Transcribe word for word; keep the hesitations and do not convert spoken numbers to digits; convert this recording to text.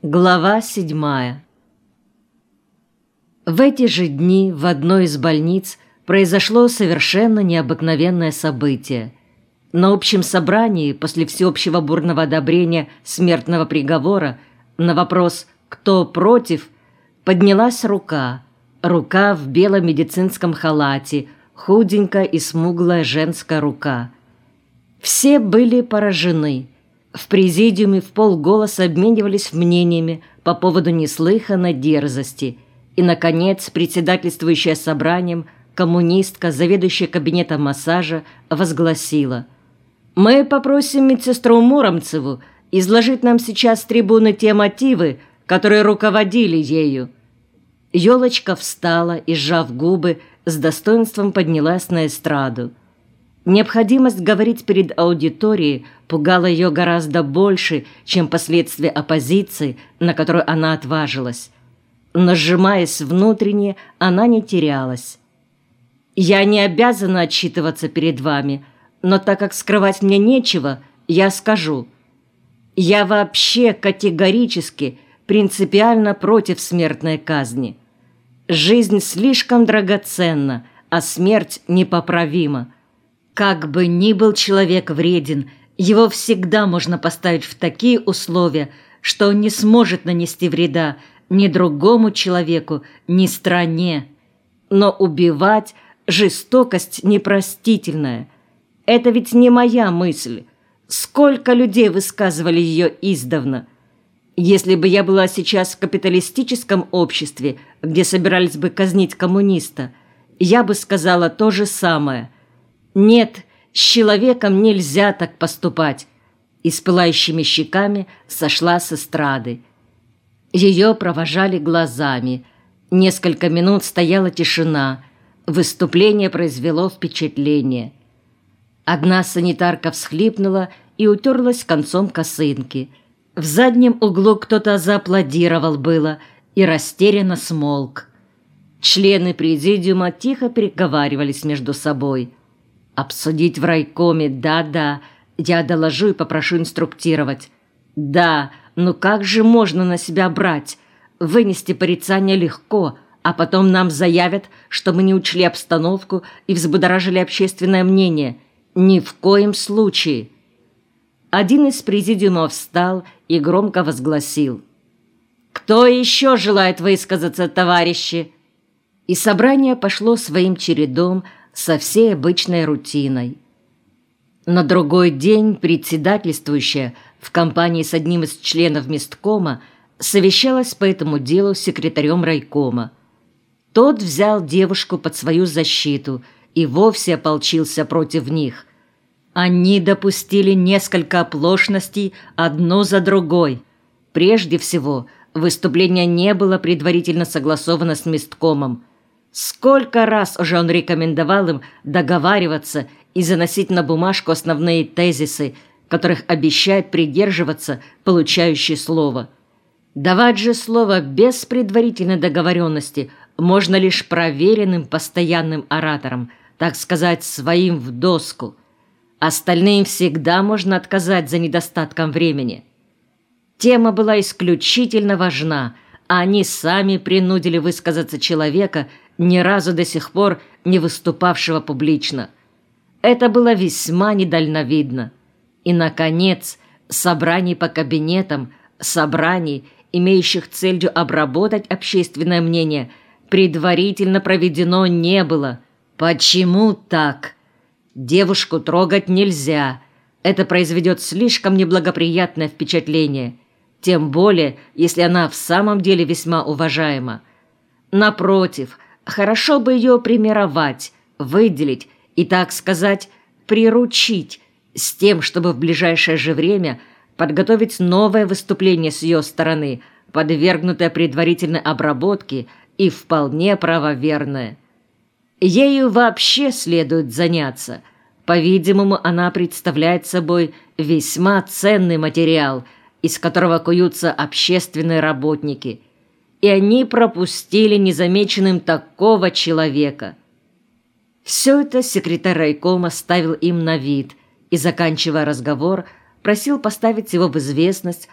Глава седьмая. В эти же дни в одной из больниц произошло совершенно необыкновенное событие. На общем собрании после всеобщего бурного одобрения смертного приговора на вопрос «Кто против?» поднялась рука, рука в белом медицинском халате, худенькая и смуглая женская рука. Все были поражены. В президиуме вполголоса обменивались мнениями по поводу неслыханной дерзости. И, наконец, председательствующая собранием коммунистка, заведующая кабинетом массажа, возгласила: «Мы попросим медсестру Муромцеву изложить нам сейчас с трибуны те мотивы, которые руководили ею». Ёлочка встала и, сжав губы, с достоинством поднялась на эстраду. Необходимость говорить перед аудиторией пугала ее гораздо больше, чем последствия оппозиции, на которую она отважилась. Но, сжимаясь внутренне, она не терялась. «Я не обязана отчитываться перед вами, но так как скрывать мне нечего, я скажу. Я вообще категорически, принципиально против смертной казни. Жизнь слишком драгоценна, а смерть непоправима. Как бы ни был человек вреден, его всегда можно поставить в такие условия, что он не сможет нанести вреда ни другому человеку, ни стране. Но убивать – жестокость непростительная. Это ведь не моя мысль. Сколько людей высказывали ее издавна. Если бы я была сейчас в капиталистическом обществе, где собирались бы казнить коммуниста, я бы сказала то же самое. Нет, с человеком нельзя так поступать. И с пылающими щеками сошла с эстрады. Ее провожали глазами. Несколько минут стояла тишина. Выступление произвело впечатление. Одна санитарка всхлипнула и утерлась концом косынки. В заднем углу кто-то зааплодировал было и растерянно смолк. Члены президиума тихо переговаривались между собой. Обсудить в райкоме, да-да, я доложу и попрошу инструктировать. Да, ну как же можно на себя брать? Вынести порицание легко, а потом нам заявят, что мы не учли обстановку и взбудоражили общественное мнение. Ни в коем случае. Один из президиума встал и громко возгласил: «Кто еще желает высказаться, товарищи?» И собрание пошло своим чередом со всей обычной рутиной. На другой день председательствующая в компании с одним из членов месткома совещалась по этому делу с секретарем райкома. Тот взял девушку под свою защиту и вовсе ополчился против них. Они допустили несколько оплошностей одно за другой. Прежде всего, выступление не было предварительно согласовано с месткомом. Сколько раз уже он рекомендовал им договариваться и заносить на бумажку основные тезисы, которых обещает придерживаться получающий слово. Давать же слово без предварительной договоренности можно лишь проверенным постоянным ораторам, так сказать, своим в доску. Остальным всегда можно отказать за недостатком времени. Тема была исключительно важна, а они сами принудили высказаться человека, ни разу до сих пор не выступавшего публично. Это было весьма недальновидно. И, наконец, собраний по кабинетам, собраний, имеющих целью обработать общественное мнение, предварительно проведено не было. Почему так? Девушку трогать нельзя. Это произведет слишком неблагоприятное впечатление. Тем более, если она в самом деле весьма уважаема. Напротив, хорошо бы ее примировать, выделить и, так сказать, приручить, с тем, чтобы в ближайшее же время подготовить новое выступление с ее стороны, подвергнутое предварительной обработке и вполне правоверное. Ею вообще следует заняться. По-видимому, она представляет собой весьма ценный материал, из которого куются общественные работники. И они пропустили незамеченным такого человека. Все это секретарь райкома ставил им на вид и, заканчивая разговор, просил поставить его в известность